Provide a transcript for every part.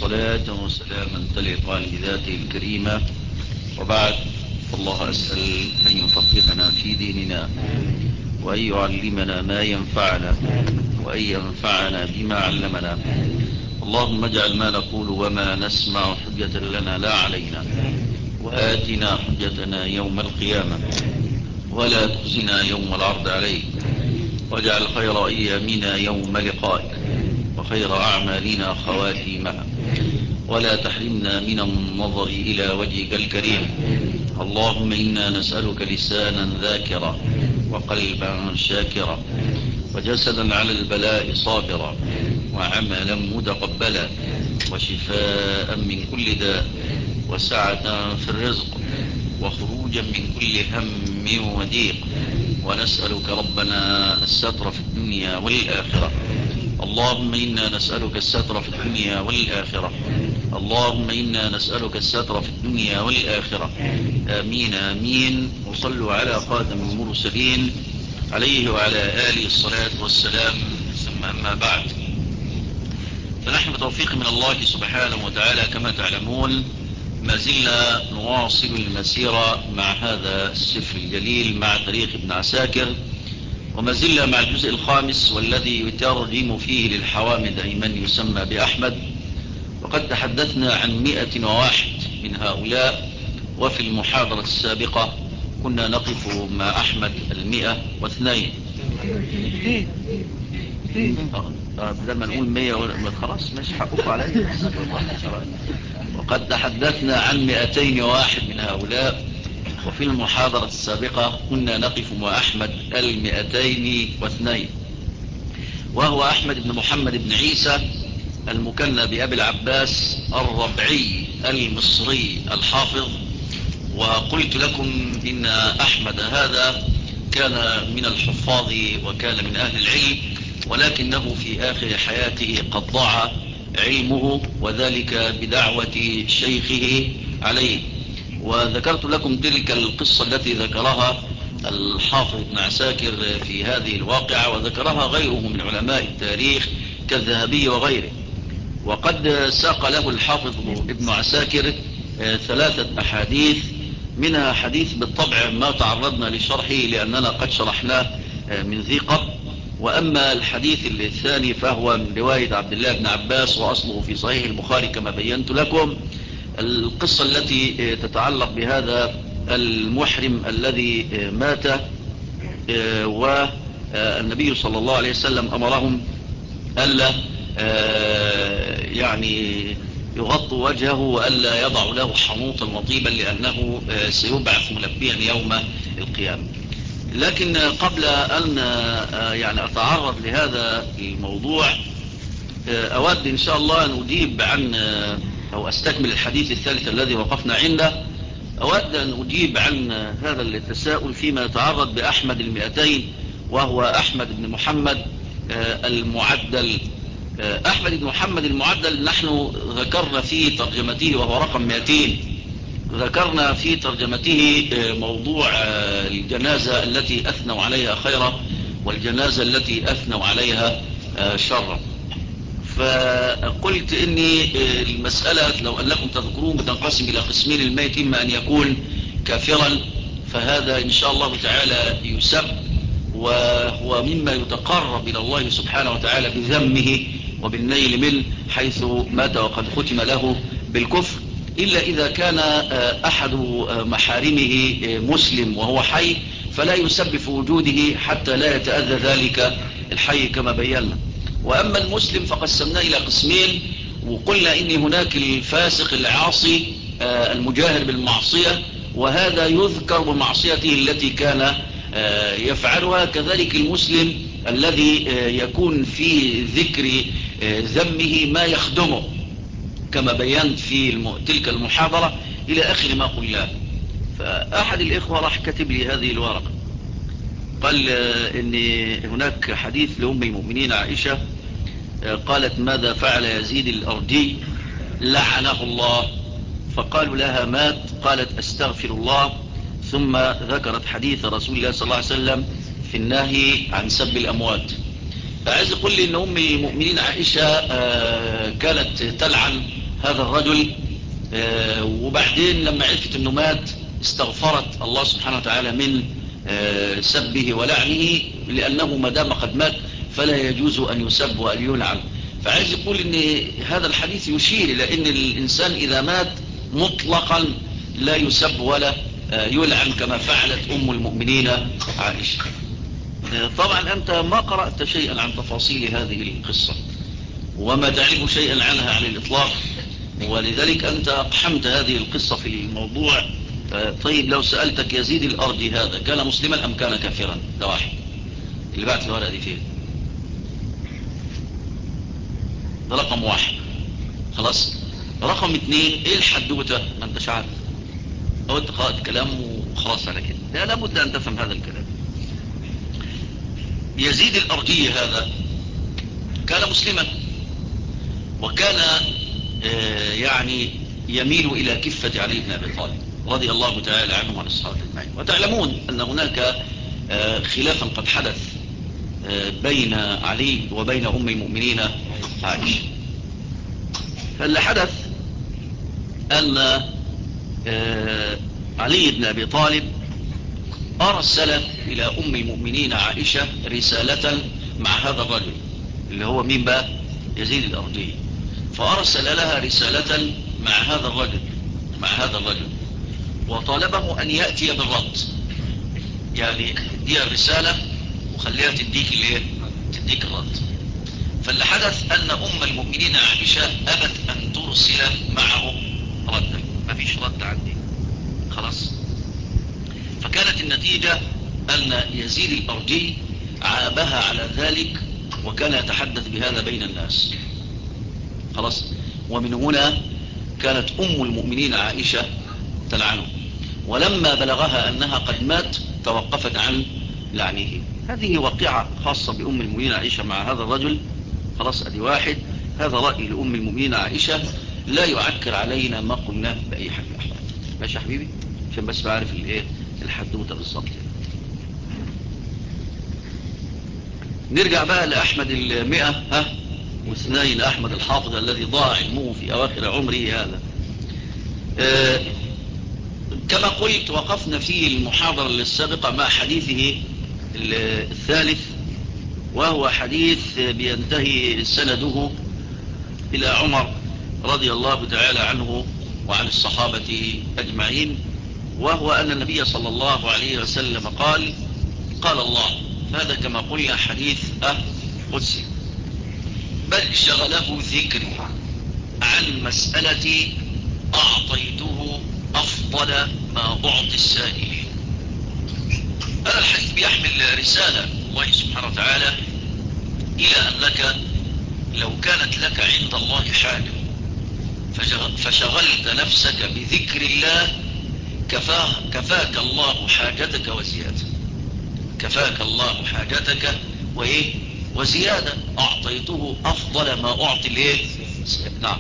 صلاة وسلاما تليقان بذاته الكريمة، وبعد. فالله أسأل أن يفقهنا في ديننا، وأن يعلمنا ما ينفعنا، وأن ينفعنا بما علمنا. اللهم اجعل ما نقول وما نسمع حجة لنا لا علينا، وآتنا حجتنا يوم القيامة، ولا تخزنا يوم العرض عليك. واجعل خير أيامنا يوم لقائك، وخير أعمالنا خواتيمها، ولا تحرمنا من النظر إلى وجهك الكريم. اللهم إنا نسألك لسانا ذاكرا، وقلبا شاكرا، وجسدا على البلاء صابرا، وعملا متقبلا، وشفاء من كل داء، وسعة في الرزق، وخروجا من كل هم وضيق. ونسألك ربنا الستر في الدنيا والآخرة. اللهم إنا نسألك الستر في الدنيا والآخرة. اللهم إنا نسألك الستر في الدنيا والآخرة. آمين آمين. وصلوا على خاتم المرسلين عليه وعلى آله الصلاة والسلام. ثم أما بعد، فنحن بتوفيق من الله سبحانه وتعالى كما تعلمون ما زلنا نواصل المسيرة مع هذا السفر الجليل، مع تاريخ ابن عساكر، وما زلنا مع الجزء الخامس والذي يترجم فيه للحوامد أي من يسمى بأحمد. وقد تحدثنا عن 101 من هؤلاء، وفي المحاضرة السابقة كنا نقف مع أحمد 102. بدل ما نقول 100 خلاص مش حقكم علي. وقد تحدثنا عن 201 من هؤلاء، وفي المحاضرة السابقة كنا نقف مع أحمد 202، وهو أحمد بن محمد بن عيسى المكنى بأبي العباس الربعي المصري الحافظ. وقلت لكم إن أحمد هذا كان من الحفاظ وكان من أهل العلم، ولكنه في آخر حياته قد ضاع علمه، وذلك بدعوة شيخه عليه. وذكرت لكم تلك القصة التي ذكرها الحافظ ابن عساكر في هذه الواقعة، وذكرها غيره من علماء التاريخ كالذهبي وغيره. وقد ساق له الحافظ ابن عساكر 3 أحاديث، منها حديث بالطبع ما تعرضنا لشرحه لأننا قد شرحناه من ذي قبل. وأما الحديث الثاني فهو من رواية عبد الله بن عباس، وأصله في صحيح البخاري كما بينت لكم. القصة التي تتعلق بهذا المحرم الذي مات، والنبي صلى الله عليه وسلم أمرهم ألا يعني يغطوا وجهه، وألا يضع له حنوطا وطيبا، لأنه سيبعث ملبيا يوم القيامة. لكن قبل أن يعني أتعرض لهذا الموضوع، أود إن شاء الله أن أجيب عن أو أستكمل الحديث الثالث الذي وقفنا عنده. أود أن أجيب عن هذا التساؤل فيما يتعرض بأحمد 200، وهو أحمد بن محمد المعدل. أحمد بن محمد المعدل نحن ذكرنا في ترجمته، وهو رقم 200، ذكرنا في ترجمته موضوع الجنازة التي أثنوا عليها خيرا، والجنازة التي أثنوا عليها شرا. فقلت إني المسألة لو أنكم تذكرون بتنقسم إلى قسمين: الميت إما أن يكون كافرا، فهذا إن شاء الله تعالى يسب، وهو مما يتقرب إلى الله سبحانه وتعالى بذمه وبالنيل منه، حيث مات وقد ختم له بالكفر، إلا إذا كان أحد محارمه مسلم وهو حي، فلا يسب في وجوده حتى لا يتأذى ذلك الحي كما بينا. وأما المسلم فقسمناه إلى قسمين، وقلنا إن هناك الفاسق العاصي المجاهر بالمعصية، وهذا يذكر بمعصيته التي كان يفعلها. كذلك المسلم الذي يكون في ذكر ذمه ما يخدمه، كما بينت في تلك المحاضرة إلى آخر ما قلناه. فأحد الإخوة راح كتب لي هذه الورقة، قال إن هناك حديث لأم المؤمنين عائشة قالت: ماذا فعل يزيد الأرجي لعنه الله؟ فقالوا لها: مات. قالت: أستغفر الله. ثم ذكرت حديث رسول الله صلى الله عليه وسلم في النهي عن سب الأموات. فعايز يقول لي إن أم المؤمنين عائشة كانت تلعن هذا الرجل. وبعدين لما عرفت انه مات استغفرت الله سبحانه وتعالى من سبه ولعنه، لأنه ما دام قد مات فلا يجوز أن يسب وأن يلعن. فعايز يقول ان هذا الحديث يشير إلى أن الإنسان إذا مات مطلقا لا يسب ولا يلعن كما فعلت أم المؤمنين عائشة. طبعا أنت ما قرأت شيئا عن تفاصيل هذه القصة وما تعرف شيئا عنها على الإطلاق، ولذلك أنت أقحمت هذه القصة في الموضوع. طيب لو سألتك يزيد الأرضي هذا كان مسلما أم كان كافرا؟ ده واحد. اللي بعت الورقة دي فين؟ ده رقم واحد. خلاص. رقم اثنين، ايه الحدوتة؟ ما انتش عارف، او انت قرأت كلام وخلاص على كده. لا، لابد ان تفهم هذا الكلام. يزيد الأرضي هذا كان مسلما، وكان يعني يميل إلى كفة علي بن أبي طالب رضي الله تعالى عنه وعن الصحابة أجمعين. وتعلمون أن هناك خلافا قد حدث بين علي وبين أم المؤمنين عائشة. فاللي حدث أن علي بن أبي طالب أرسل إلى أم المؤمنين عائشة رسالة مع هذا الرجل اللي هو مين بقى؟ يزيد الأرضي. فأرسل لها رسالة مع هذا الرجل وطالبه أن يأتي بالرد. يعني دي الرسالة وخليها تديك الرد. فاللي حدث أن أم المؤمنين عائشة أبت أن ترسل معه ردا. ما فيش رد عندي. خلاص. فكانت النتيجة أن يزيد الأرجي عابها على ذلك، وكان يتحدث بهذا بين الناس. خلاص. ومن هنا كانت أم المؤمنين عائشة تلعنه، ولما بلغها أنها قد مات توقفت عن لعنه. هذه واقعة خاصة بأم المؤمنين عائشة مع هذا الرجل. خلاص. أدي واحد. هذا رأي لأم المؤمنين عائشة لا يعكر علينا ما قلناه بأي حال من الأحوال. ماشي يا حبيبي؟ عشان بس بعرف الحدوتة بالظبط. نرجع بقى لأحمد 102 أحمد الحافظ الذي ضاع علمه في أواخر عمره هذا. كما قلت وقفنا في المحاضرة السابقة مع حديثه الثالث، وهو حديث بينتهي سنده إلى عمر رضي الله تعالى عنه وعن الصحابة أجمعين، وهو أن النبي صلى الله عليه وسلم قال الله. هذا كما قلنا حديث قدسي. بل شغله ذكري عن مسألة أعطيته أفضل ما أعطي السائلين. هذا الحديث بيحمل رسالة الله سبحانه وتعالى إلى أنك لو كانت لك عند الله حاجة فشغلت نفسك بذكر الله كفاك الله حاجتك وزيادة. كفاك الله حاجتك وزيادة. أعطيته أفضل ما أعطي نعم.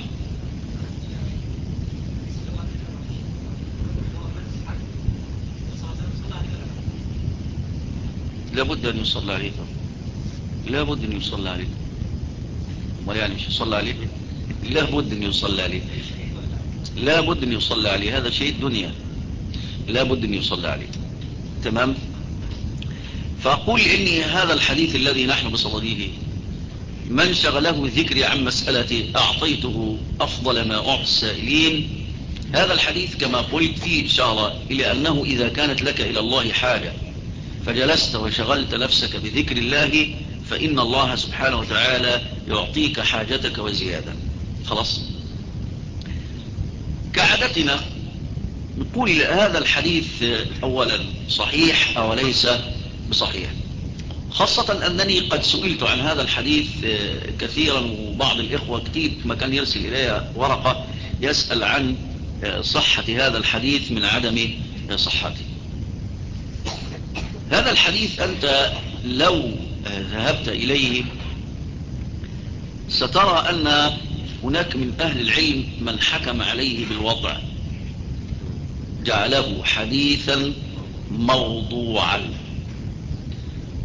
لابد أن يصلى عليه. لابد أن يصلى عليه. ما يعني مش يصلى عليه؟ لابد أن يصلى عليه. لابد أن يصلى عليه. هذا شيء الدنيا. لابد أن يصلى عليه. تمام. فأقول إني هذا الحديث الذي نحن بصدده من شغله ذكري عن مسألة أعطيته أفضل ما أعطي السائلين. هذا الحديث كما قلت فيه إشارة إلى أنه إذا كانت لك إلى الله حاجة فجلست وشغلت نفسك بذكر الله فإن الله سبحانه وتعالى يعطيك حاجتك وزيادة. خلاص. كعادتنا نقول هذا الحديث أولا صحيح أو ليس بصحيح، خاصة أنني قد سئلت عن هذا الحديث كثيرا، وبعض الإخوة كتير ما كان يرسل إلي ورقة يسأل عن صحة هذا الحديث من عدم صحته. هذا الحديث أنت لو ذهبت إليه سترى أن هناك من أهل العلم من حكم عليه بالوضع، جعله حديثا موضوعا.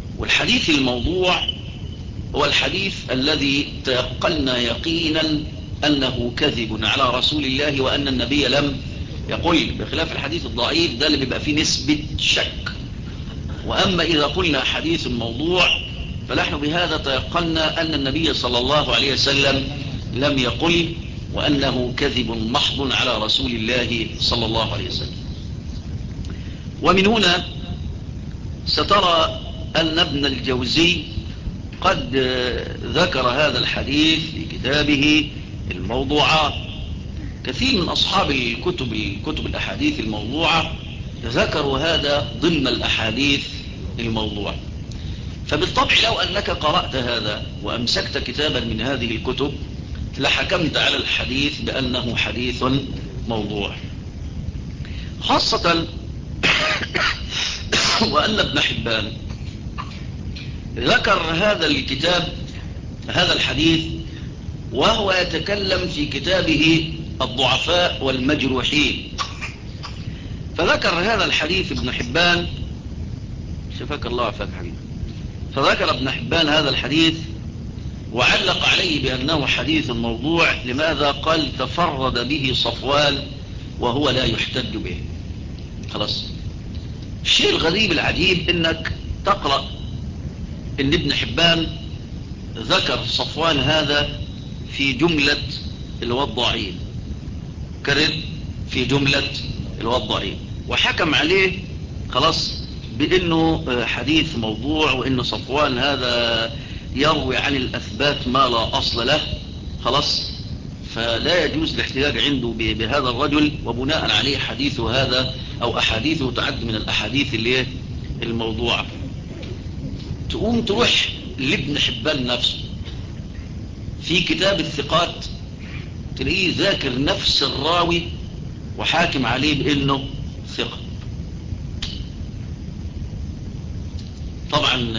والحديث الموضوع هو الحديث الذي تيقنا يقينا أنه كذب على رسول الله وأن النبي لم يقل، بخلاف الحديث الضعيف ده اللي بيبقى فيه نسبة شك. وأما إذا قلنا حديث موضوع فنحن بهذا تيقنا أن النبي صلى الله عليه وسلم لم يقل، وأنه كذب محض على رسول الله صلى الله عليه وسلم. ومن هنا سترى أن ابن الجوزي قد ذكر هذا الحديث في كتابه الموضوعات. كثير من أصحاب الكتب الأحاديث الموضوعة ذكروا هذا ضمن الأحاديث الموضوعة. فبالطبع لو أنك قرأت هذا وأمسكت كتابا من هذه الكتب لحكمت على الحديث بأنه حديث موضوع، خاصة وأن ابن حبان ذكر هذا الكتاب هذا الحديث وهو يتكلم في كتابه الضعفاء والمجروحين. فذكر هذا الحديث ابن حبان، شفاك الله عفاك حبيبي، فذكر ابن حبان هذا الحديث وعلق عليه بأنه حديث موضوع. لماذا؟ قال تفرد به صفوان وهو لا يحتج به. خلاص. الشيء الغريب العجيب انك تقرأ ان ابن حبان ذكر صفوان هذا في جملة الوضاعين، كرد في جملة الوضاعين، وحكم عليه خلاص بانه حديث موضوع، وان صفوان هذا يروي عن الاثبات ما لا اصل له. خلاص. فلا يجوز الاحتجاج عنده بهذا الرجل، وبناء عليه حديثه هذا او احاديثه تعد من الاحاديث اللي الموضوعة. تقوم تروح لابن حبان نفسه في كتاب الثقات تلاقيه ذاكر نفس الراوي وحاكم عليه بانه ثقة. طبعا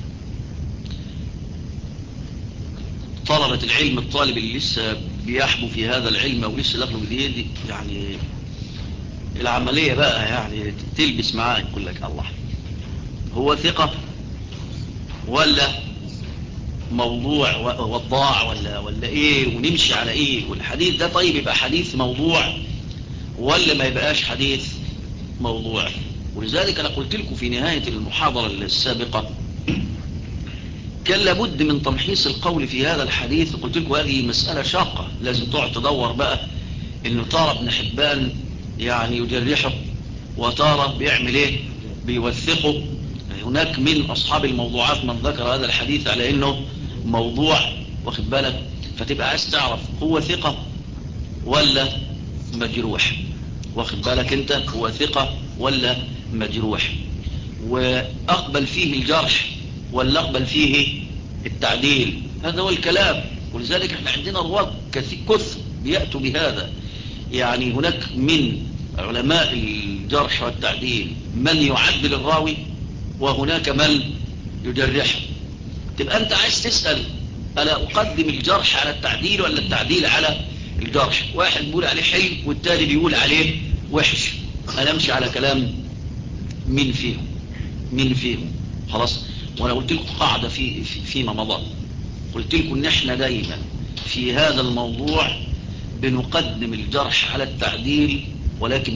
طلبة العلم، الطالب اللي لسه بيحبو في هذا العلم او لسه داخله جديد، يعني العملية بقى يعني تلبس معاه، يقول لك الله هو ثقة ولا موضوع وضاع ولا ايه، ونمشي على ايه؟ والحديث ده طيب يبقى حديث موضوع ولا ما يبقاش حديث موضوع؟ ولذلك انا قلت لكم في نهاية المحاضرة السابقة كان لابد من تمحيص القول في هذا الحديث. قلت لكم هذه مسألة شاقة، لازم تقعد تدور بقى انه ترى ابن حبان يعني يجرحه وترى بيعمل ايه، بيوثقه. هناك من اصحاب الموضوعات من ذكر هذا الحديث على انه موضوع، واخد بالك؟ فتبقى عايز تعرف هو ثقة ولا مجروح، واخد بالك انت؟ هو ثقة ولا مجروح، واقبل فيه الجرح ولا اقبل فيه التعديل. هذا هو الكلام. ولذلك احنا عندنا رواة كثر بيأتوا بهذا. يعني هناك من علماء الجرح والتعديل من يعدل الراوي، وهناك من يجرحه. تبقى انت عايز تسأل انا اقدم الجرح على التعديل ولا التعديل على الجرح؟ واحد بيقول عليه حلو والتاني بيقول عليه وحش، انا امشي على كلام مين فيهم؟ خلاص. وانا قلت لكم قاعدة فيما مضى، قلت لكم ان احنا دايما في هذا الموضوع بنقدم الجرح على التعديل، ولكن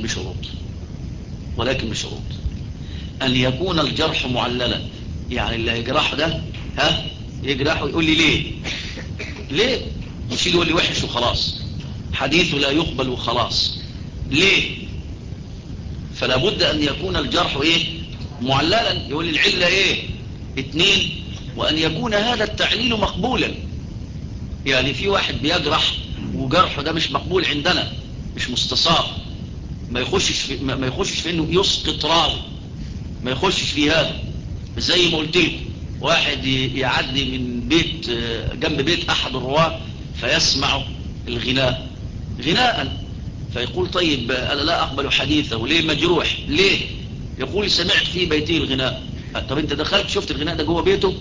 بشروط ان يكون الجرح معللا. يعني اللي هيجرحه ده يجرحه يقول لي ليه مش يقول لي وحش وخلاص، حديثه لا يقبل وخلاص. ليه؟ فلا بد ان يكون الجرح معللا، يقول لي العلة 2، وان يكون هذا التعليل مقبولا. يعني في واحد بيجرح وجرحه ده مش مقبول عندنا، مش مستصاب، ما يخشش في انه يسقط راوي، ما يخشش في هذا. زي ما قلت لكم واحد يعدي من بيت جنب بيت احد الرواه فيسمع الغناء فيقول طيب انا لا اقبل حديثه. ليه؟ مجروح. ليه؟ يقول سمعت في بيتي الغناء. طب انت دخلت شفت الغناء ده جوه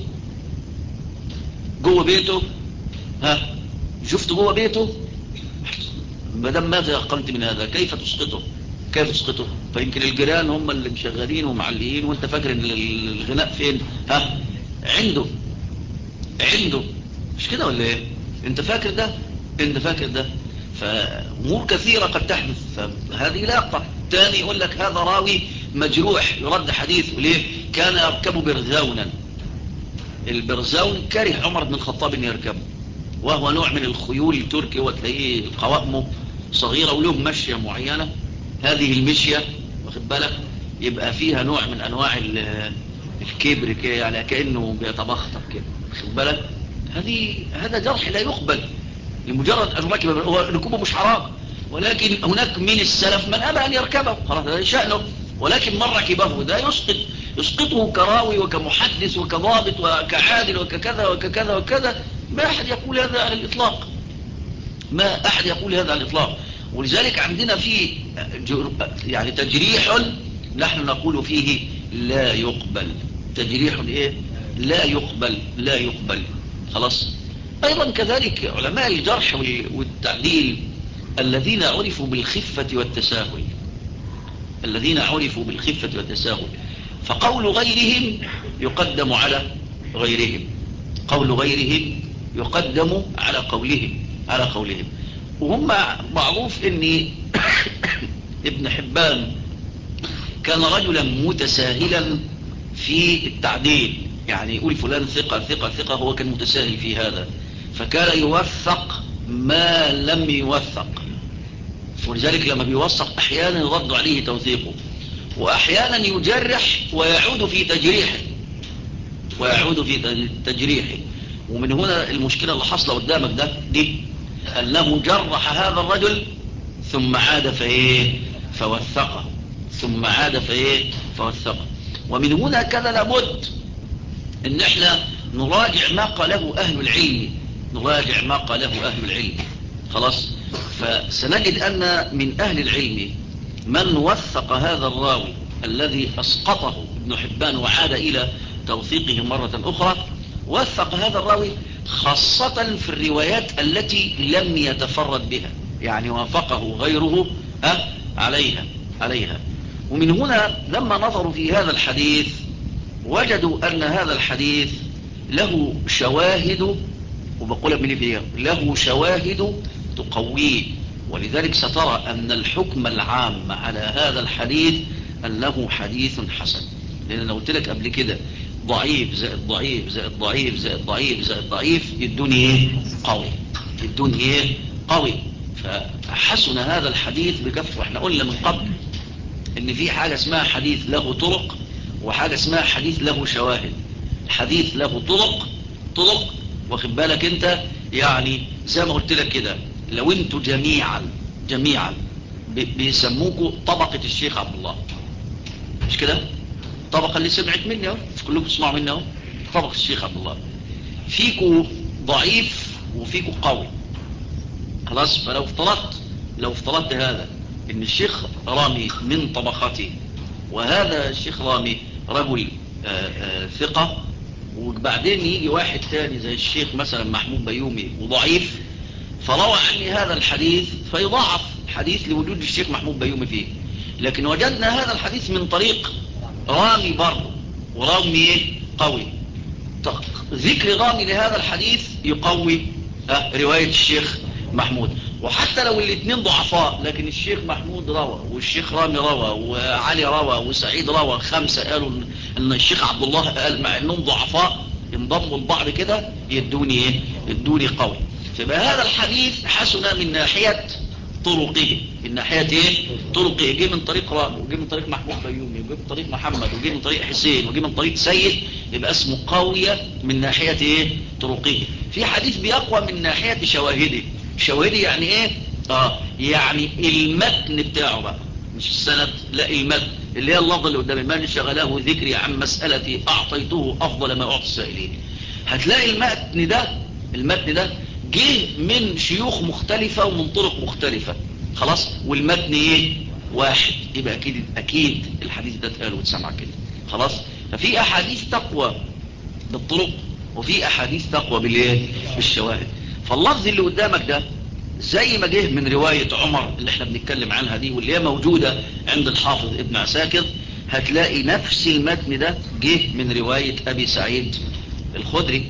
بيته شفت جوه بيته؟ مادام ماذا يقنت من هذا؟ كيف تسقطه؟ فيمكن الجيران هم اللي مشغلين ومعلقين، وانت فاكر ان الغناء فين؟ عنده مش كده ولا ايه؟ انت فاكر ده؟ انت فاكر ده؟ فأمور كثيرة قد تحدث، فهذه لاقة. تاني يقول لك هذا راوي مجروح يرد حديثه ليه؟ كان يركب برزونا. البرزون كره عمر بن الخطاب ان يركبه، وهو نوع من الخيول التركي، وتلاقيه قوائمه صغيرة وله مشية معينة. هذه المشية واخد بالك يبقى فيها نوع من انواع الكبر كده، يعني كأنه بيتبختر كده، واخد بالك. هذا جرح لا يقبل لمجرد أن ركب. هو ركوبه مش حرام، ولكن هناك من السلف من أبى أن يركبه، خلاص هذا شأنه. ولكن من ركبه ده يسقطه كراوي وكمحدث وكضابط وكعادل وككذا وككذا وكذا. ما أحد يقول هذا على الإطلاق، ما أحد يقول هذا على الإطلاق. ولذلك عندنا في يعني تجريح نحن نقول فيه لا يقبل. تجريح إيه؟ لا يقبل، لا يقبل. خلاص. أيضا كذلك علماء الجرح والتعديل الذين عرفوا بالخفة والتساهل، الذين عرفوا بالخفة والتساهل، فقول غيرهم يقدم على غيرهم، قول غيرهم يقدم على قولهم. وهم معروف ان ابن حبان كان رجلا متساهلا في التعديل، يعني يقول فلان ثقة ثقة ثقة، هو كان متساهل في هذا، فكان يوثق ما لم يوثق. ولذلك لما بيوثق احيانا يرد عليه توثيقه، واحيانا يجرح ويعود في تجريحه. ومن هنا المشكلة اللي حصل قدامك دي انه جرح هذا الرجل ثم عاد فوثقه، ثم عاد فوثقه. ومن هنا كان لابد ان احنا نراجع ما قاله اهل العلم، خلاص. فسنجد ان من اهل العلم من وثق هذا الراوي الذي اسقطه ابن حبان وعاد الى توثيقه مرة اخرى. وثق هذا الراوي خاصة في الروايات التي لم يتفرد بها، يعني وافقه غيره عليها. ومن هنا لما نظروا في هذا الحديث وجدوا أن هذا الحديث له شواهد، وبقولها من فيها له شواهد تقويه. ولذلك سترى أن الحكم العام على هذا الحديث أنه حديث حسن، لأن أنا قلت لك قبل كده ضعيف زائد ضعيف زائد ضعيف زائد ضعيف زائد ضعيف يدوني قوي. فحسن هذا الحديث بكفر. واحنا قلنا من قبل ان في حاجة اسمها حديث له طرق، وحاجة اسمها حديث له شواهد. حديث له طرق واخد بالك انت، يعني زي ما قلت لك كده، لو انتوا جميعا بيسموكوا طبقة الشيخ عبد الله، مش كده؟ الطبقة اللي سمعت مني اهو، مش كلكم تسمعوا مني اهو، طبقة الشيخ عبد الله. فيكوا ضعيف وفيكوا قوي، خلاص. فلو افترضت هذا ان الشيخ رامي من طبقته، وهذا الشيخ رامي رجل ثقة، وبعدين يجي واحد تاني زي الشيخ مثلا محمود بيومي وضعيف، فروى عني هذا الحديث فيضعف حديث لوجود الشيخ محمود بيومي فيه. لكن وجدنا هذا الحديث من طريق رامي برضه، ورامي قوي. ذكر رامي لهذا الحديث يقوي رواية الشيخ محمود. وحتى لو الاثنين ضعفاء، لكن الشيخ محمود روى والشيخ رامي روى وعلي روى وسعيد روى، 5 قالوا ان الشيخ عبد الله قال، مع انهم ضعفاء انضموا لبعض كده يدوني قوي. فبقى هذا الحديث حسن من ناحية طرقه، طرقه جه من طريق رامي، وجه من طريق محمود بيومي، وجه من طريق محمد، وجه من طريق حسين، وجه من طريق سيد، يبقى اسمه قوية من ناحية طرقه. في حديث بيقوى من ناحية شواهده يعني ايه؟ يعني المتن بتاعه بقى، مش السند، لا المتن، اللي هي اللفظ اللي قدامي: من شغله ذكري عن مسألتي اعطيته افضل ما اعطي السائلين. هتلاقي المتن ده جه من شيوخ مختلفة ومن طرق مختلفة، خلاص. والمتن واحد، يبقى اكيد الحديث ده اتقال واتسمع كده، خلاص. ففي احاديث تقوى بالطرق، وفي احاديث تقوى بالشواهد. فاللفظ اللي قدامك ده زي ما جه من رواية عمر اللي احنا بنتكلم عنها دي، واللي هي موجودة عند الحافظ ابن عساكر، هتلاقي نفس المتن ده جه من رواية ابي سعيد الخدري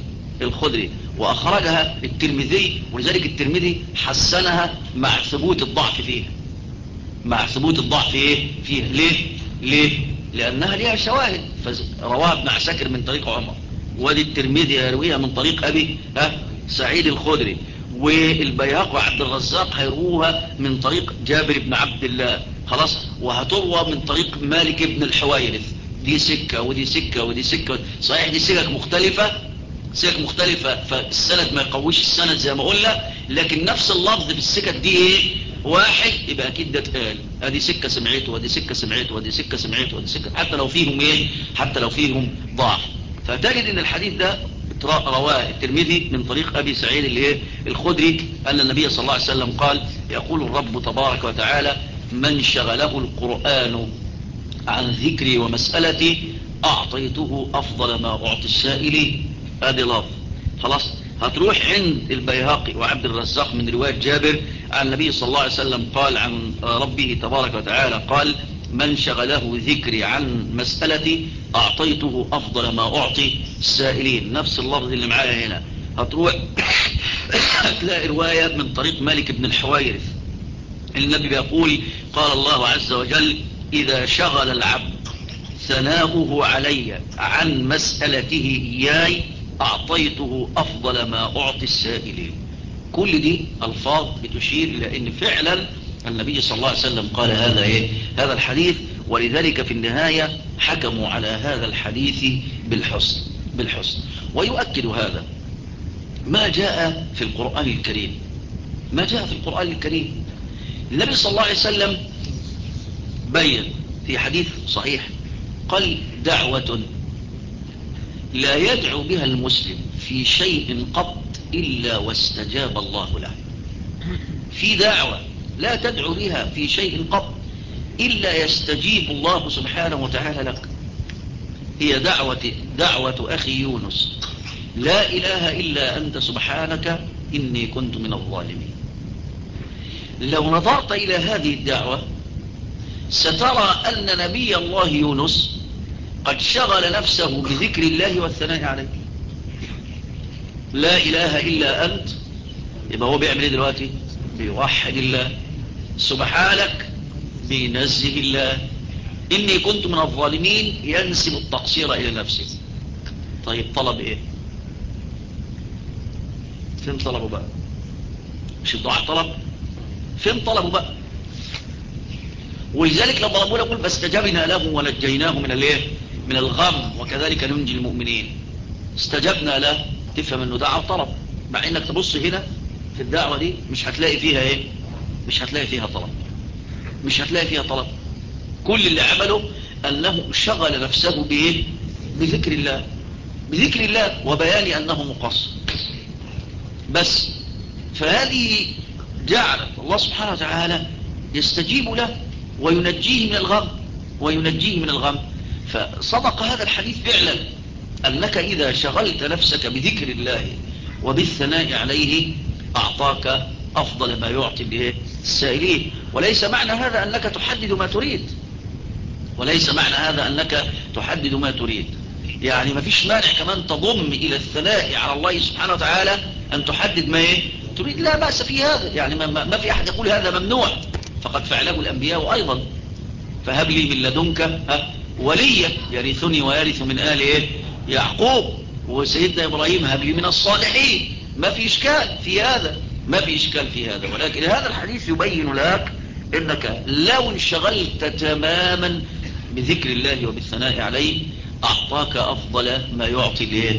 الخدري، وأخرجها الترمذي، ولذلك الترمذي حسنها مع ثبوت الضعف فيها. مع ثبوت الضعف فيها. ليه؟ لأنها ليها شواهد. فرواه ابن عساكر من طريق عمر، ودي الترمذي يرويها من طريق أبي سعيد الخدري، والبيهقي وعبد الرزاق هيروها من طريق جابر بن عبد الله. خلاص. وهتروى من طريق مالك بن الحويرث. دي سكة ودي سكة ودي سكة. صحيح دي سكك مختلفة، فالسند ما يقويش السند زي ما قلنا، لكن نفس اللفظ في السكك دي واحد، يبقى اكيد ده اتقال. ادي سكة سمعته ودي سكة سمعته ودي سكة سمعته ودي سكة، حتى لو فيهم ضعف. فتجد ان الحديث ده رواه الترمذي من طريق ابي سعيد الخدري ان النبي صلى الله عليه وسلم قال: يقول الرب تبارك وتعالى: من شغله القرآن عن ذكري ومسألتي أعطيته أفضل ما أعطي السائلين. ادي لفظ. خلاص. هتروح عند البيهقي وعبد الرزاق من رواية جابر عن النبي صلى الله عليه وسلم قال عن ربه تبارك وتعالى قال: من شغله ذكري عن مسألتي أعطيته أفضل ما أعطي السائلين. نفس اللفظ اللي معايا هنا. هتروح هتلاقي رواية من طريق مالك بن الحويرث. النبي بيقول: قال الله عز وجل: إذا شغل العبد ثناؤه علي عن مسألته إياي أعطيته أفضل ما أعطي السائلين. كل دي ألفاظ بتشير إلى أن فعلا النبي صلى الله عليه وسلم قال هذا الحديث، ولذلك في النهاية حكموا على هذا الحديث بالحسن. ويؤكد هذا ما جاء في القرآن الكريم. النبي صلى الله عليه وسلم بين في حديث صحيح قال: دعوة لا يدعو بها المسلم في شيء قط إلا واستجاب الله له. في دعوة لا تدعو بها في شيء قط إلا يستجيب الله سبحانه وتعالى لك. هي دعوة أخي يونس: لا إله إلا أنت سبحانك إني كنت من الظالمين. لو نظرت إلى هذه الدعوة سترى أن نبي الله يونس قد شغل نفسه بذكر الله والثناء عليه. لا إله إلا أنت، يبقى هو بيعمل ايه دلوقتي؟ بيوحد الله. سبحانك، بينزه الله. إني كنت من الظالمين، ينسب التقصير إلى نفسه. طيب طلب ايه؟ فين طلبه بقى؟ مش الدعاء طلب؟ فين طلبه بقى؟ ولذلك لما ربنا يقول: فاستجبنا له ونجيناه من الغم وكذلك ننجي المؤمنين. استجبنا له، تفهم انه دعوة طلب، مع انك تبص هنا في الدعوة دي مش هتلاقي فيها مش هتلاقي فيها طلب. كل اللي عمله انه شغل نفسه بذكر الله وبيان انه مقصر بس. فهذه جعلت الله سبحانه وتعالى يستجيب له وينجيه من الغم. فصدق هذا الحديث فعلا، أنك إذا شغلت نفسك بذكر الله وبالثناء عليه أعطاك أفضل ما يعطي به السائلين. وليس معنى هذا أنك تحدد ما تريد. يعني ما فيش مانع كمان تضم إلى الثناء على الله سبحانه وتعالى أن تحدد ما تريد. لا بأس في هذا. يعني ما في أحد يقول هذا ممنوع، فقد فعله الأنبياء أيضا. فهب لي من لدنك وليا يرثني ويرث من آل يعقوب. وسيدنا إبراهيم: هب لي من الصالحين. ما في إشكال في هذا. ولكن هذا الحديث يبين لك إنك لو انشغلت تماما بذكر الله وبالثناء عليه أعطاك أفضل ما يعطي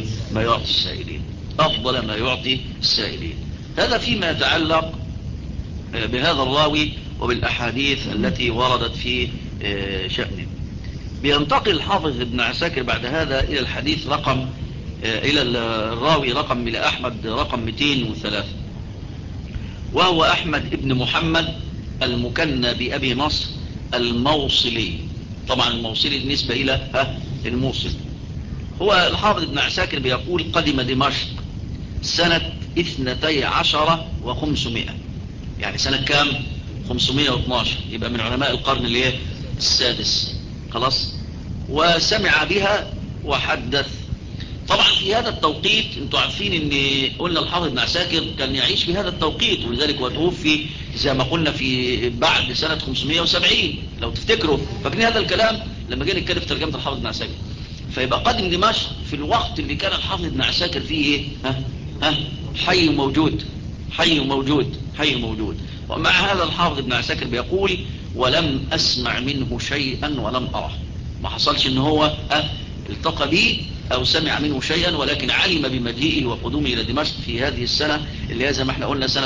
السائلين. هذا فيما يتعلق بهذا الراوي وبالأحاديث التي وردت في شأنه. بينتقل الحافظ ابن عساكر بعد هذا إلى الحديث إلى الراوي رقم إلى أحمد رقم 203، وهو أحمد ابن محمد المكنى بأبي نصر الموصلي. طبعا الموصلي بالنسبة إلى الموصل. هو الحافظ ابن عساكر بيقول: قدم دمشق سنة 12 و500. يعني سنة كام؟ 512. يبقى من علماء القرن السادس. خلاص. وسمع بها وحدث. طبعا في هذا التوقيت انتوا عارفين ان قلنا الحافظ بن عساكر كان يعيش في هذا التوقيت، ولذلك هو توفي زي ما قلنا في بعد سنة 570 لو تفتكروا، فاكرين هذا الكلام لما جينا نتكلم في ترجمة الحافظ بن عساكر. فيبقى قدم دمشق في الوقت اللي كان الحافظ بن عساكر فيه ايه؟ حي موجود، حي موجود، حي موجود. ومع هذا الحافظ بن عساكر بيقول ولم أسمع منه شيئا ولم أره. ما حصلش ان هو التقى به أو سمع منه شيئا، ولكن علم بمجيئه وقدومه إلى دمشق في هذه السنة اللي هي زي ما احنا قلنا سنة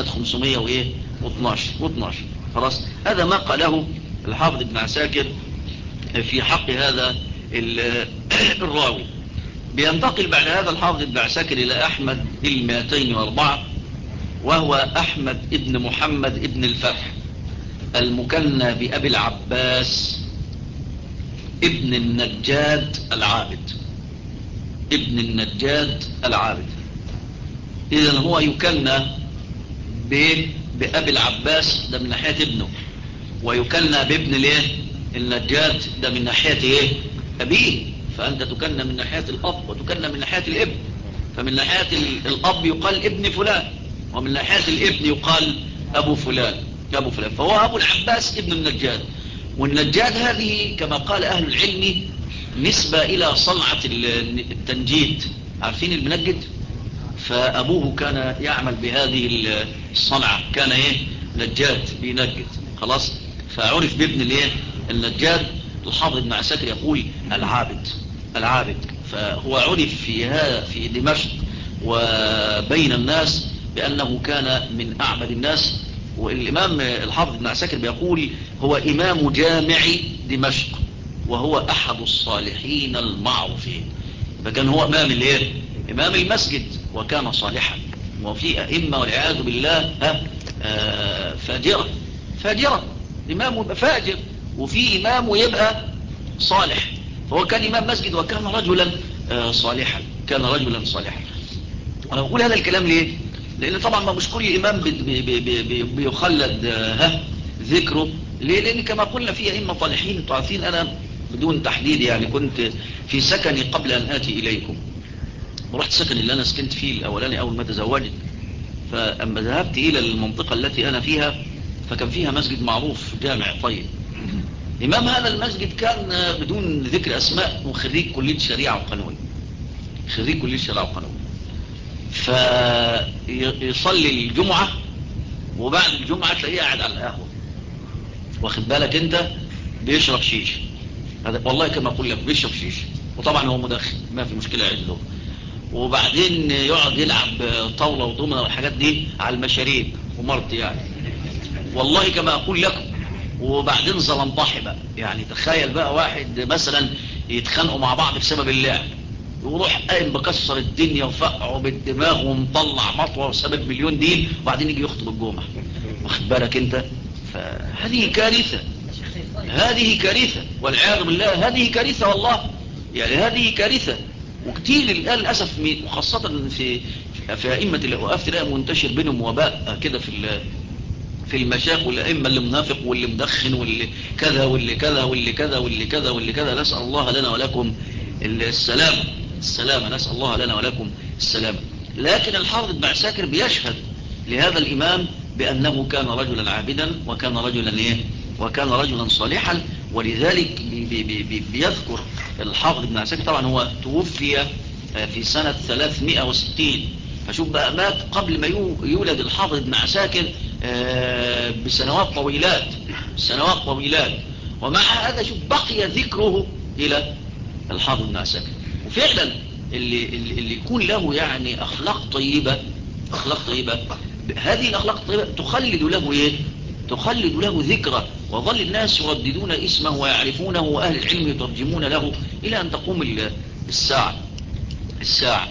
512. خلاص، هذا ما قاله الحافظ ابن عساكر في حق هذا الراوي. بينتقل بعد هذا الحافظ ابن عساكر إلى أحمد 204، وهو أحمد ابن محمد ابن الفتح المكنى بأبي العباس ابن النجاد العابد، ابن النجاد العابد. إذن هو يكنى بأبي العباس ده من ناحية ابنه، ويكنى بابن الايه النجاد ده من ناحية ايه أبيه. فأنت تكنى من ناحية الأب وتكنى من ناحية الابن، فمن ناحية الأب يقال ابن فلان، ومن ناحية الابن يقال أبو فلان، أبو فلان. فهو أبو العباس ابن النجاد. والنجاد هذه كما قال أهل العلم نسبة إلى صنعة التنجيد، عارفين المنجد؟ فأبوه كان يعمل بهذه الصنعة، كان ايه نجاد بينجد. خلاص، فعرف بابن الايه النجاد. الحافظ ابن عساكر يقول العابد، العابد. فهو عرف في دمشق وبين الناس بأنه كان من أعبد الناس. والإمام الحافظ ابن عساكر بيقول هو إمام جامع دمشق، وهو أحد الصالحين المعروفين. فكان هو إمام الايه إمام المسجد، وكان صالحا. وفي أئمة والعياذ بالله فاجرة، فاجرة. إمام يبقى فاجر، وفي إمام ويبقى صالح. فهو كان إمام مسجد وكان رجلا صالحا، كان رجلا صالحا. أنا بقول هذا الكلام ليه؟ لأن طبعا ما مش كل إمام بيخلد ذكره. ليه؟ لأن كما قلنا في أئمة طالحين. تعرفين أنا بدون تحديد يعني كنت في سكني قبل أن آتي إليكم، ورحت سكن اللي أنا سكنت فيه الأولاني أول ما تزوجت. فأما ذهبت إلى المنطقة التي أنا فيها فكان فيها مسجد معروف جامع طيب. إمام هذا المسجد كان بدون ذكر أسماء وخريج كلية شريعة وقانون، خريج كلية شريعة وقانون. فيصلي الجمعة وبعد الجمعة تلاقيه قاعد على القهوة، واخد بالك انت، بيشرب شيش. هذا والله كما أقول لك بيشرب شيش، وطبعا هو مدخن ما في مشكلة عنده. وبعدين يقعد يلعب طاولة وضمنة والحاجات دي على المشاريب ومرض يعني، والله كما أقول لكم. وبعدين ظلمطاحي بقى، يعني تخيل بقى واحد مثلا يتخانقوا مع بعض بسبب اللعب، ويروح قايم بكسر الدنيا وفقعه بالدماغ ومطلع مطوة وسبب مليون دين، وبعدين يجي يخطب الجمعة، واخد بالك انت. فهذه كارثة، هذه كارثة والعياذ بالله، هذه كارثة والله، يعني هذه كارثة. وكتير الآن للأسف وخاصة في أئمة الأوقاف تلاقي منتشر بينهم وباء كده في المشايخ والأئمة، اللي منافق واللي مدخن واللي كذا واللي كذا واللي كذا واللي كذا واللي كذا. نسأل الله لنا ولكم السلامة، السلامة، نسأل الله لنا ولكم السلامة. لكن الحافظ بن عساكر بيشهد لهذا الإمام بأنه كان رجلا عابدا، وكان رجلا إيه؟ وكان رجلا صالحا. ولذلك بيذكر الحافظ بن عساكر، طبعا هو توفي في سنة 360. فشوف بقى مات قبل ما يولد الحافظ بن عساكر بسنوات طويلات، سنوات طويلات. ومع هذا شوف بقي ذكره إلى الحافظ بن عساكر. وفعلا اللي يكون له يعني أخلاق طيبة، أخلاق طيبة، هذه الأخلاق الطيبة تخلد له إيه؟ تخلد له ذكرى، وظل الناس يرددون اسمه ويعرفونه، وأهل العلم يترجمون له إلى أن تقوم الساعة.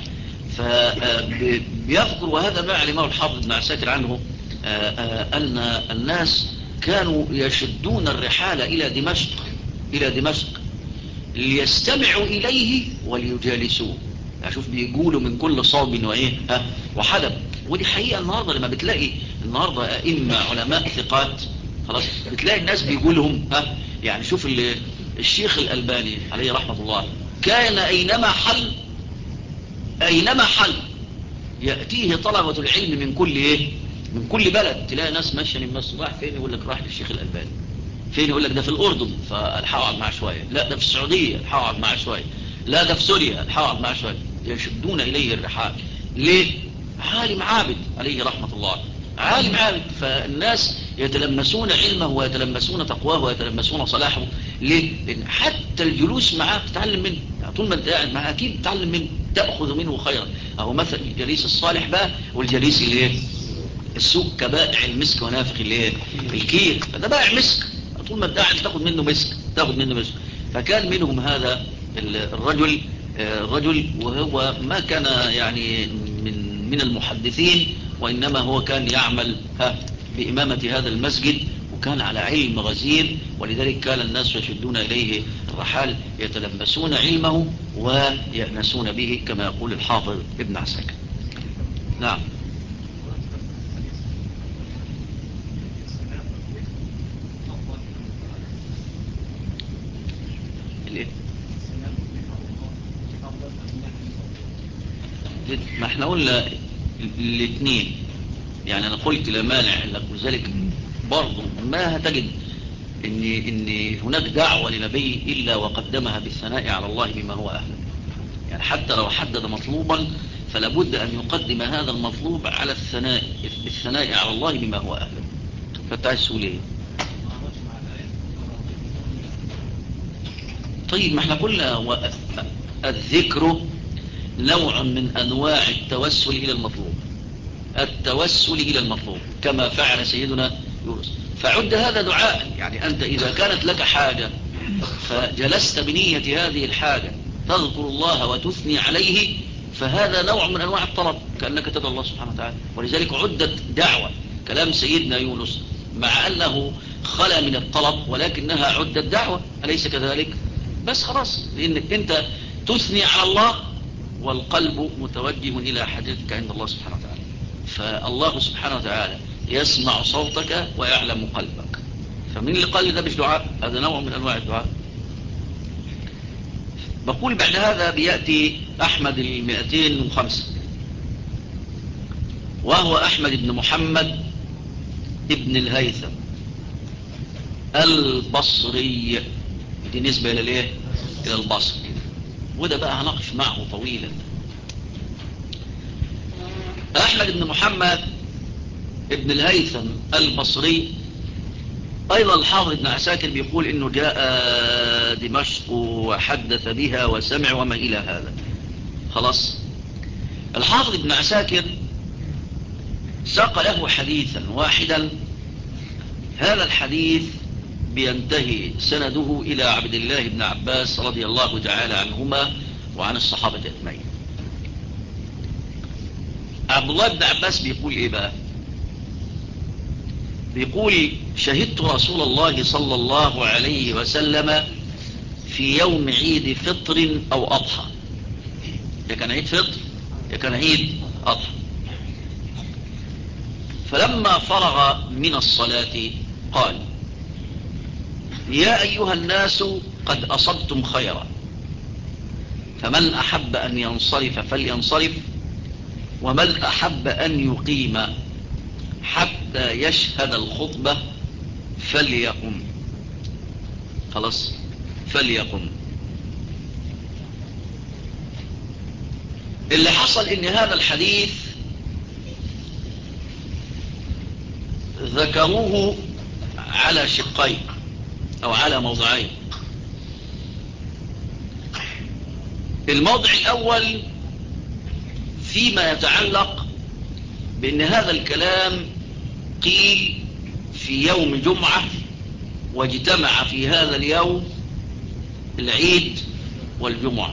فبيذكر، وهذا ما علمه الحافظ بن عساكر عنه، أن الناس كانوا يشدون الرحال إلى دمشق ليستمعوا إليه وليجالسوه. يعني شوف بيقولوا من كل صوب وإيه وحدب. ودي حقيقة النهاردة لما بتلاقي النهاردة أئمة علماء ثقات، خلاص بتلاقي الناس بيقولهم يعني شوف الشيخ الألباني عليه رحمة الله كان أينما حل أينما حل يأتيه طلبة العلم من كل إيه؟ من كل بلد. تلاقي ناس ماشية من مصر، راح فين يقول لك راح للشيخ الألباني، فين يقول لك ده في الأردن فالحق اقعد معاه شوية، لا ده في السعودية الحق اقعد معاه شوية، لا ده في سوريا الحق اقعد معاه شوية. يشدون إليه الرحال. ليه؟ عالم عابد عليه رحمة الله، عالم عابد، فالناس يتلمسون علمه ويتلمسون تقواه ويتلمسون صلاحه. ليه؟ لأن حتى الجلوس معاه تتعلم منه، يعني طول ما انت قاعد معاه أكيد تتعلم منه، تأخذ منه خيرا. أهو مثل الجليس الصالح بقى والجليس الايه؟ السوق كبائع المسك ونافخ الايه؟ الكير. فده بائع مسك، طول ما انت قاعد تاخد منه مسك، تاخد منه مسك. فكان منهم هذا الرجل وهو ما كان يعني من المحدثين، وإنما هو كان يعمل بإمامة هذا المسجد، وكان على علم غزير، ولذلك كان الناس يشدون إليه الرحال، يتلبسون علمه ويأنسون به كما يقول الحافظ ابن عساكر. نعم. ما احنا قلنا الاثنين، يعني انا قلت لا مانع لك، وذلك برضو ما هتجد ان هناك دعوة لنبي الا وقدمها بالثناء على الله بما هو اهله. يعني حتى لو حدد مطلوبا فلابد ان يقدم هذا المطلوب على الثناء على الله بما هو اهله. فتعال تقول ايه؟ طيب ما احنا قلنا الذكر نوع من انواع التوسل الى المطلوب، التوسل إلى المطلوب كما فعل سيدنا يونس. فعد هذا دعاء، يعني أنت إذا كانت لك حاجة فجلست بنية هذه الحاجة تذكر الله وتثني عليه، فهذا نوع من أنواع الطلب، كأنك تدعو الله سبحانه وتعالى. ولذلك عدت دعوة كلام سيدنا يونس مع أنه خلا من الطلب، ولكنها عدت دعوة، أليس كذلك؟ بس خلاص، لأنك أنت تثني على الله والقلب متوجه إلى حاجتك عند الله سبحانه وتعالى. فالله سبحانه وتعالى يسمع صوتك ويعلم قلبك. فمن اللي قال ده مش دعاء؟ هذا نوع من أنواع الدعاء. بقول بعد هذا بيأتي أحمد 205، وهو أحمد بن محمد ابن الهيثم البصري. دي نسبة إلى الإيه؟ إلى البصر. وده بقى هنقف معه طويلا. أحمد بن محمد ابن الهيثم البصري، أيضا الحافظ ابن عساكر بيقول إنه جاء دمشق وحدث بها وسمع وما إلى هذا. خلاص، الحافظ ابن عساكر ساق له حديثا واحدا، هذا الحديث بينتهي سنده إلى عبد الله بن عباس رضي الله تعالى عنهما وعن الصحابة أجمعين. عبد الله بن عباس بيقول إيه بقى؟ بيقول شهدت رسول الله صلى الله عليه وسلم في يوم عيد فطر أو أضحى. يا كان عيد فطر يا كان عيد أضحى. فلما فرغ من الصلاة قال: يا أيها الناس قد أصبتم خيرا، فمن أحب أن ينصرف فلينصرف، ومن أحب أن يقيم حتى يشهد الخطبة فليقم. خلاص، فليقم. اللي حصل ان هذا الحديث ذكروه على شقين او على موضعين. الموضع الاول فيما يتعلق بان هذا الكلام قيل في يوم جمعة، واجتمع في هذا اليوم العيد والجمعة.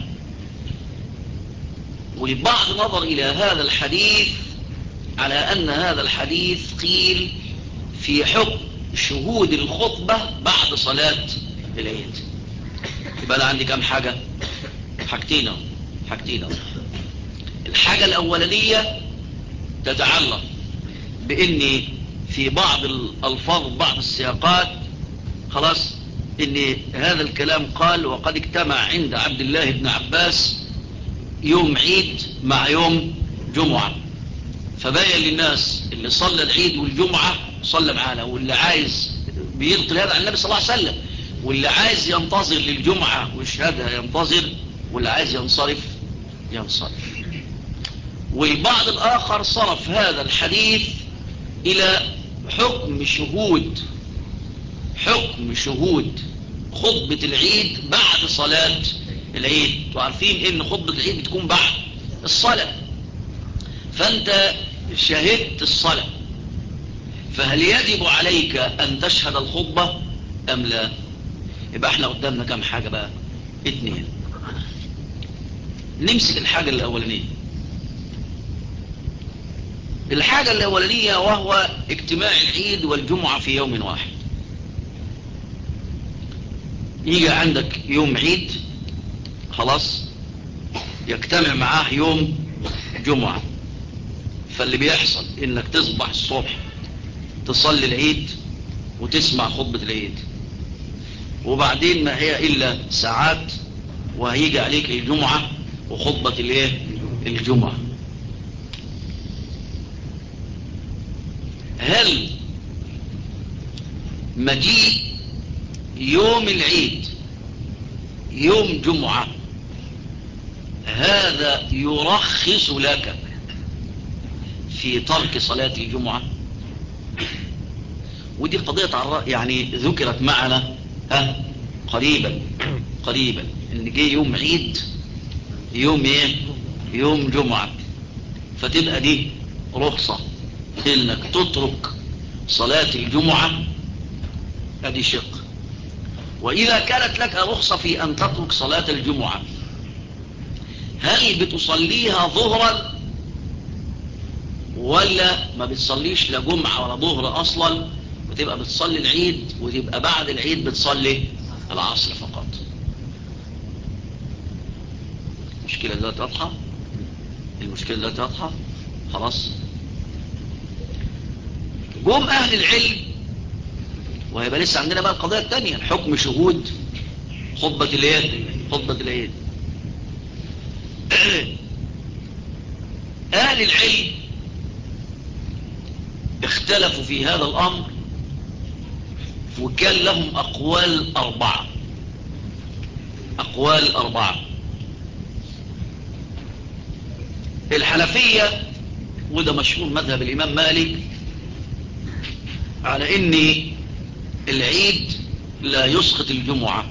ولبعض نظر إلى هذا الحديث على أن هذا الحديث قيل في حكم شهود الخطبة بعد صلاة العيد. يبقى أنا عندي كم حاجة؟ حاجتين. الحاجة الأولانية تتعلق بأن في بعض الألفاظ بعض السياقات خلاص ان هذا الكلام قال وقد اجتمع عند عبد الله بن عباس يوم عيد مع يوم جمعة، فبين للناس اللي صلى العيد والجمعة صلى معانا، واللي عايز بيبطل هذا عن النبي صلى الله عليه وسلم، واللي عايز ينتظر للجمعة ويشهدها ينتظر، واللي عايز ينصرف ينصرف. والبعض الآخر صرف هذا الحديث إلى حكم شهود خطبة العيد بعد صلاة العيد. وعارفين ان خطبة العيد بتكون بعد الصلاة، فانت شهدت الصلاة، فهل يجب عليك ان تشهد الخطبة ام لا؟ يبقى احنا قدامنا كم حاجة بقى؟ 2. نمسك الحاجة الاولانية. الحاجة الاولانية وهو اجتماع العيد والجمعة في يوم واحد. يجي عندك يوم عيد خلاص، يجتمع معاه يوم جمعة، فاللي بيحصل انك تصبح الصبح تصلي العيد وتسمع خطبة العيد، وبعدين ما هي الا ساعات وهيجي عليك الجمعة وخطبة الجمعة. هل مجيء يوم العيد يوم جمعة هذا يرخص لك في ترك صلاة الجمعة؟ ودي قضية يعني ذكرت معنا قريبا ان جه يوم عيد يوم يوم جمعة، فتبقى دي رخصة انك تترك صلاة الجمعة، ادي شق. واذا كانت لك رخصة في ان تترك صلاة الجمعة، هل بتصليها ظهرا ولا ما بتصليش لا جمعة ولا ظهر اصلا، وتبقى بتصلي العيد وتبقى بعد العيد بتصلي العصر فقط؟ المشكلة دلوقتي واضحة. خلاص. جم اهل العلم، وهيبقى لسه عندنا بقى القضية التانية، حكم شهود خطبة العيد. اهل العلم اختلفوا في هذا الامر، وكان لهم اقوال 4. الحنفية، وده مشهور مذهب الامام مالك، على ان العيد لا يسقط الجمعة.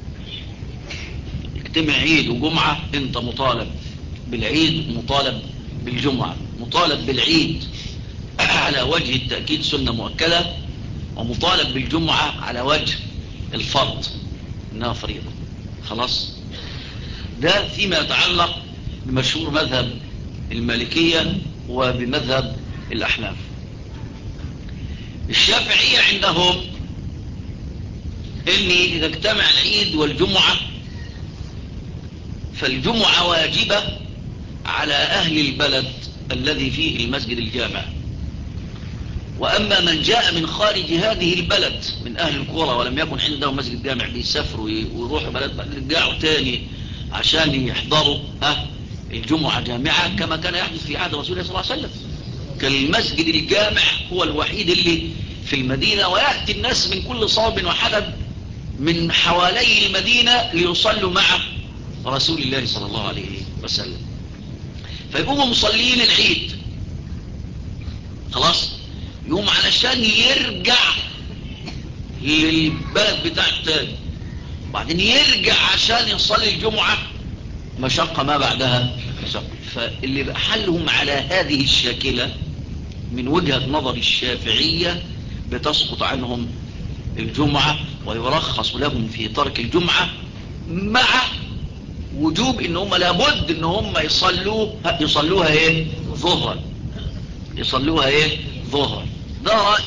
اجتمع عيد وجمعة، انت مطالب بالعيد مطالب بالجمعة، مطالب بالعيد على وجه التأكيد سنة مؤكدة، ومطالب بالجمعة على وجه الفرض انها فريضة. خلاص. ده فيما يتعلق بمشهور مذهب المالكية وبمذهب الأحناف. الشافعية عندهم ان اذا اجتمع العيد والجمعة فالجمعة واجبة على اهل البلد الذي فيه المسجد الجامع، واما من جاء من خارج هذه البلد من اهل القرى ولم يكن عندهم مسجد جامع، بيسافروا ويروحوا بلد يرجعوا تاني عشان يحضروا الجمعة جامعة، كما كان يحدث في عهد رسول الله صلى الله عليه وسلم. كان المسجد الجامع هو الوحيد اللي في المدينة، ويأتي الناس من كل صوب وحدب من حوالي المدينة ليصلوا مع رسول الله صلى الله عليه وسلم، فيقوموا مصلين العيد. خلاص. يقوم علشان يرجع للبلد بتاعه تاني، وبعدين يرجع عشان يصلي الجمعة، مشقة ما بعدها مشقة. فاللي بحلهم على هذه الشاكلة من وجهة نظر الشافعية بتسقط عنهم الجمعة، ويرخص لهم في ترك الجمعة، مع وجوب ان هم لابد ان هم يصلوها ظهرا. ده رأي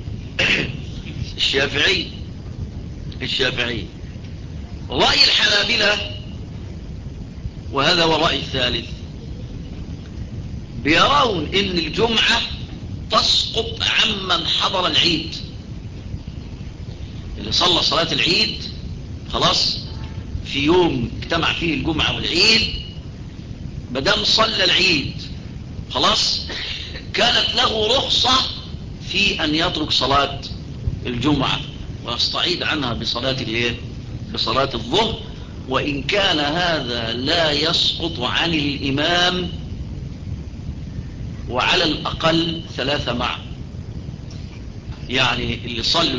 الشافعي. رأي الحنابلة، وهذا هو الرأي الثالث، بيرون ان الجمعة تسقط عمن حضر العيد. اللي صلى صلاة العيد خلاص في يوم اجتمع فيه الجمعة والعيد، مدام صلى العيد خلاص كانت له رخصة في أن يترك صلاة الجمعة ويستعيد عنها بصلاة الظهر، وإن كان هذا لا يسقط عن الإمام وعلى الأقل 3 معه. يعني اللي صلوا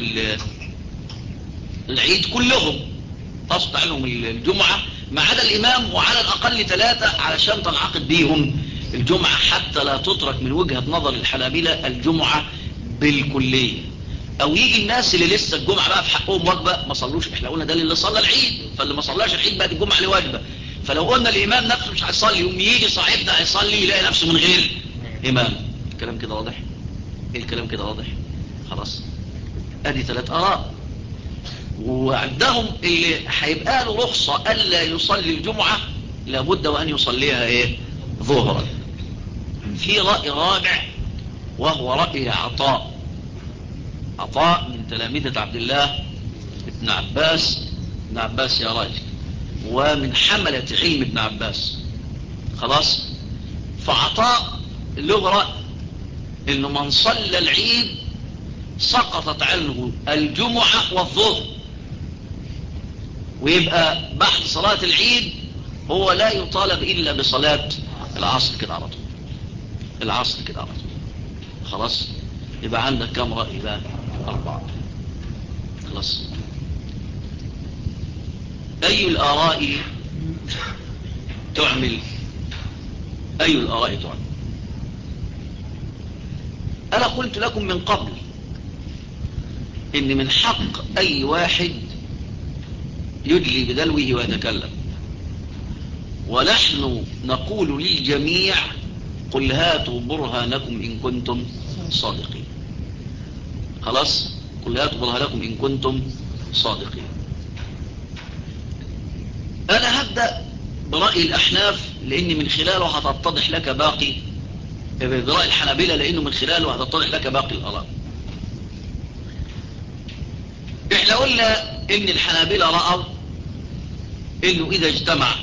العيد كلهم تسقط عنهم الجمعة ما عدا الإمام وعلى الأقل 3 علشان تنعقد بيهم الجمعة، حتى لا تترك من وجهة نظر الحنابلة الجمعة بالكلية. او يجي الناس اللي لسه الجمعة بقى في حقهم واجبة ما صلوش، احنا قلنا ده اللي صلى العيد، فاللي ما صلاش العيد بقت الجمعة عليه واجبة. فلو قلنا الامام نفسه مش هيصلي يوم يجي صاحبنا هيصلي يلاقي نفسه من غير امام. الكلام كده واضح؟ الكلام كده واضح؟ خلاص ادي 3 آراء. وعندهم اللي هيبقى له رخصة الا يصلي الجمعة لابد وان يصليها ظهرا. في رأي رابع وهو رأي عطاء من تلاميذة عبد الله ابن عباس يا راجل، ومن حملة علم ابن عباس. خلاص فعطاء له رأي انه من صلى العيد سقطت عنه الجمعة والظهر، ويبقى بعد صلاة العيد هو لا يطالب إلا بصلاة العصر كده على طول. العصر كده على طول. خلاص يبقى عندك كم رأي بقى؟ 4. خلاص أي الآراء تعمل؟ أنا قلت لكم من قبل إن من حق أي واحد يدلي بدلوه ويتكلم، ونحن نقول للجميع قل هاتوا برهانكم إن كنتم صادقين. خلاص قل هاتوا برهانكم إن كنتم صادقين. أنا هبدأ برأي الأحناف لأن من خلاله هتتضح لك باقي، برأي الحنابلة لأنه من خلاله هتتضح لك باقي الآراء. احنا قلنا إن الحنابلة رأوا إنه إذا اجتمع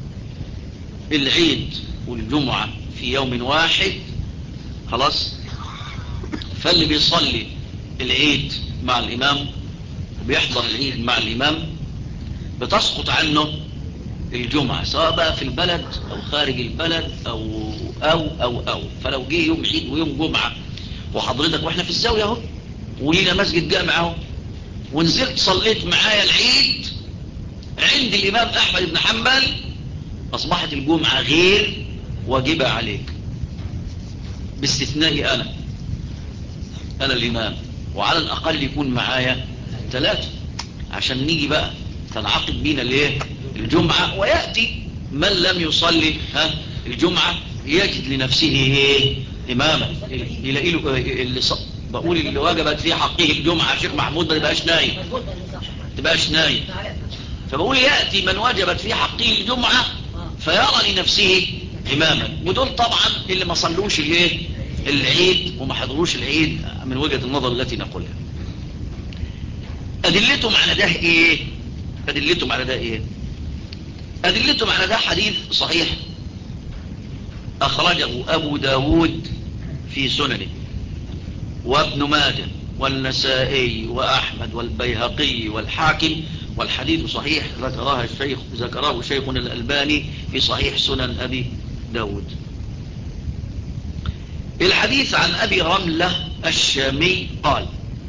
العيد والجمعة في يوم واحد خلاص فاللي بيصلي العيد مع الإمام وبيحضر العيد مع الإمام بتسقط عنه الجمعة، سواء بقى في البلد أو خارج البلد أو فلو جه يوم عيد ويوم جمعة وحضرتك وإحنا في الزاوية اهو ولينا مسجد جامع اهو ونزلت صليت معايا العيد عند الإمام أحمد بن حنبل أصبحت الجمعة غير واجبة عليك، باستثنائي أنا الإمام، وعلى الأقل يكون معايا 3 عشان نيجي بقى تنعقد بينا الجمعة، ويأتي من لم يصلي الجمعة يجد لنفسه إماما يلاقي له بقول اللي وجبت في حقه الجمعة شيخ محمود ما تبقاش نايم. فبقول يأتي من وجبت في حقه الجمعة فيرى لنفسه إماما، ودول طبعا اللي ما صلوش العيد وما حضروش العيد من وجهة النظر التي نقولها. أدلتهم على ده إيه؟ أدلتهم على ده حديث صحيح أخرجه أبو داود في سننه وابن ماجه والنسائي وأحمد والبيهقي والحاكم، والحديث صحيح ذكره شيخنا الألباني في صحيح سنن أبي داود. الحديث عن أبي رملة الشامي قال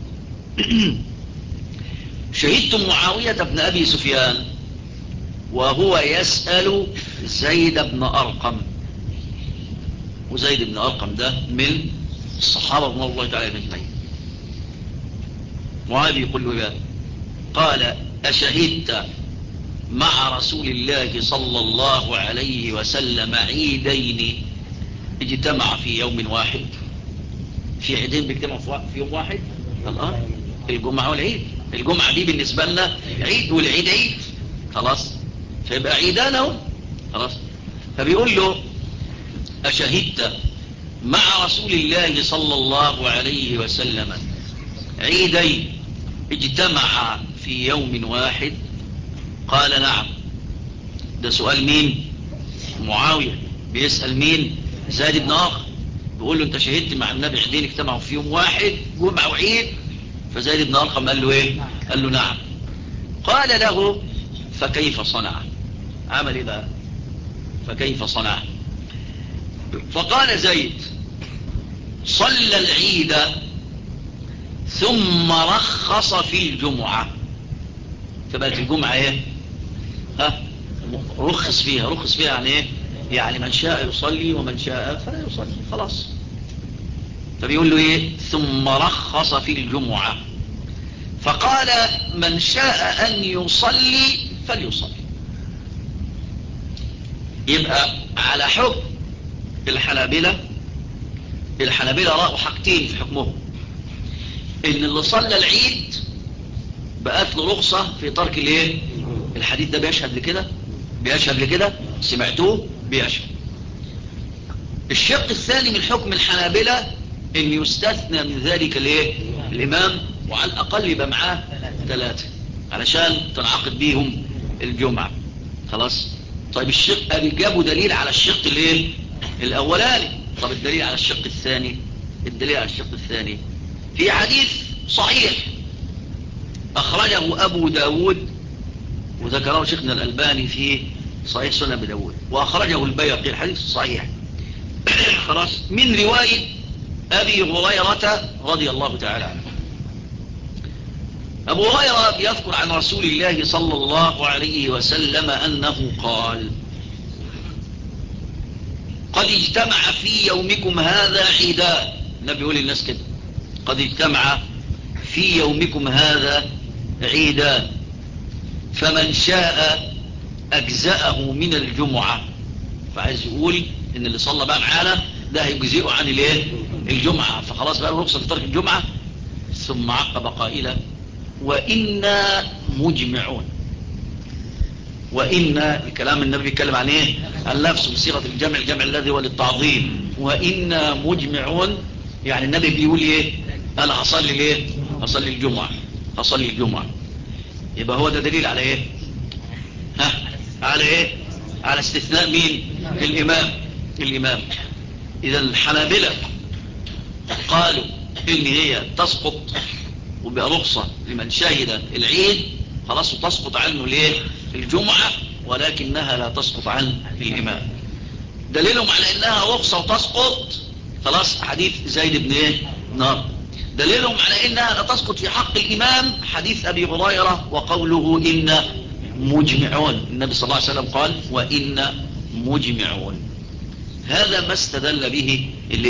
شهدت معاوية بن أبي سفيان وهو يسأل زيد بن أرقم، وزيد بن أرقم ده من الصحابة رضي الله تعالى عنهم. معاوية يقول له يا قال أشهدت مع رسول الله صلى الله عليه وسلم عيدين اجتمع في يوم واحد؟ في عيدين بيجتمعوا في يوم واحد الآن، الجمعة والعيد. الجمعة دي بالنسبة لنا عيد والعيد عيد، خلاص فيبقى عيدانهم خلاص. فبيقول له أشهدت مع رسول الله صلى الله عليه وسلم عيدين اجتمع في يوم واحد؟ قال نعم. ده سؤال مين؟ معاوية بيسأل مين؟ زيد بن أرقم. بيقول له انت شهدت مع النبي عيدين اجتمعوا في يوم واحد، جمعة وعيد؟ فزيد بن أرقم قال له ايه؟ قال له نعم. قال له فكيف صنع؟ عمل ايه بقى؟ فكيف صنع؟ فقال زيد صلى العيد ثم رخص في الجمعة. فبقت الجمعة ايه؟ رخص فيها يعني ايه؟ يعني من شاء يصلي ومن شاء فلا يصلي، خلاص. فبيقول له ايه؟ ثم رخص في الجمعة. فقال من شاء ان يصلي فليصلي. يبقى على حكم الحنابلة رأوا حاجتين في حكمهم: ان اللي صلى العيد بقت له رخصة في ترك الايه؟ الحديث ده بيشهد لكده، سمعتوه بيشهد. الشق الثاني من حكم الحنابلة ان يستثنى من ذلك الايه؟ الامام، وعلى الاقل يبقى معاه 3 علشان تنعقد بيهم الجمعة. خلاص. طيب الشق جابوا دليل على الشق الايه؟ الاولاني. طب الدليل على الشق الثاني؟ الدليل على الشق الثاني في حديث صحيح اخرجه ابو داود وذكره شيخنا الالباني في صحيح سنن ابي داود، واخرجه البيهقي الحديث الصحيح خلاص، من رواية ابي هريرة رضي الله تعالى عنه. ابو هريرة بيذكر عن رسول الله صلى الله عليه وسلم انه قال قد اجتمع في يومكم هذا عيدان. النبي يقول للناس كده: قد اجتمع في يومكم هذا عيدان، فمن شاء اجزأه من الجمعة. فعايز يقول ان اللي صلى بقى معانا ده هيجزئه عن الايه؟ الجمعة، فخلاص بقى رخصة في ترك الجمعة. ثم عقب قائلا: وإنا مجمعون. وإن الكلام النبي بيتكلم عن ايه؟ عن نفسه بصيغة الجمع الذي هو للتعظيم. وإنا مجمعون يعني النبي بيقول ايه؟ انا هصلي الايه؟ هصلي الجمعة. يبقى هو ده دليل على ايه؟ على ايه؟ على استثناء مين؟ الامام. اذا الحنابلة قالوا ان هي تسقط وبقى رخصة لمن شهد العيد، خلاص، وتسقط عنه الايه؟ الجمعة، ولكنها لا تسقط عن الامام. دليلهم على انها رخصة وتسقط خلاص حديث زيد بن ايه؟ نار. دليلهم على انها لا تسقط في حق الامام حديث ابي هريرة وقوله إن مجمعون. النبي صلى الله عليه وسلم قال: وإن مجمعون. هذا ما استدل به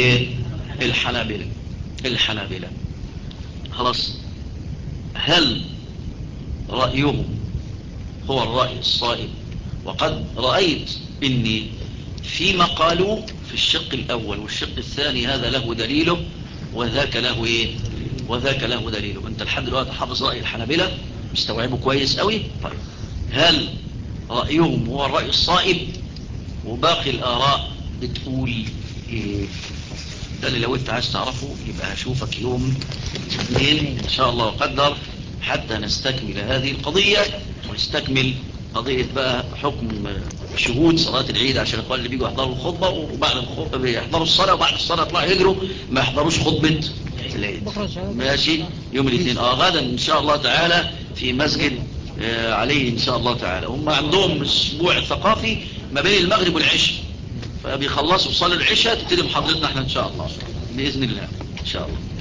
الحنابلة. خلاص. هل رأيهم هو الرأي الصائب؟ وقد رأيت إني فيما قالوا في الشق الأول والشق الثاني هذا له دليله وذاك له إيه؟ وذاك له دليله. أنت لحد دلوقتي حافظ رأي الحنابلة، مستوعبه كويس قوي. طيب هل رأيهم هو الرأي الصائب وباقي الآراء بتقول إيه؟ ده اللي لو انت عايز تعرفه يبقى هشوفك يوم 2 ان شاء الله قدر حتى نستكمل هذه القضية، ونستكمل قضية بقى حكم شهود صلاة العيد عشان الاخوان اللي بيجوا يحضروا الخطبة، وبعد الخطبة بيحضروا الصلاة، وبعد الصلاة يطلعوا يجروا ما يحضروش خطبة العيد. ماشي. يوم 2 غدا ان شاء الله تعالى في مسجد عليه ان شاء الله تعالى. هم عندهم اسبوع ثقافي ما بين المغرب والعشاء، فبيخلصوا صلاة العشاء تبتدي محاضرتنا احنا ان شاء الله بإذن الله ان شاء الله.